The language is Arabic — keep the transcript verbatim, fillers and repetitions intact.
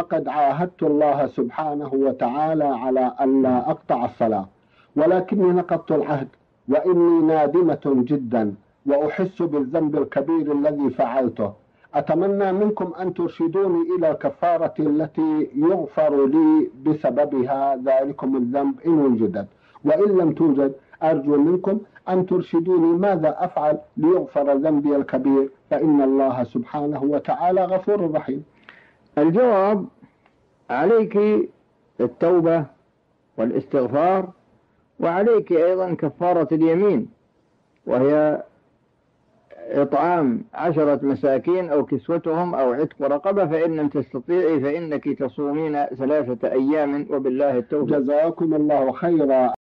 وقد عاهدت الله سبحانه وتعالى على ألا أقطع الصلاة، ولكني نقضت العهد وإني نادمة جدا وأحس بالذنب الكبير الذي فعلته. أتمنى منكم أن ترشدوني إلى الكفارة التي يغفر لي بسببها ذلكم الذنب إن وجدت، وإن لم توجد أرجو منكم أن ترشدوني ماذا أفعل ليغفر ذنبي الكبير، فإن الله سبحانه وتعالى غفور رحيم. الجواب: عليك التوبة والاستغفار، وعليك أيضا كفارة اليمين، وهي إطعام عشرة مساكين أو كسوتهم أو عتق رقبة، فإن لم تستطيعي فإنك تصومين ثلاثة أيام، وبالله التوفيق. جزاكم الله خيرا.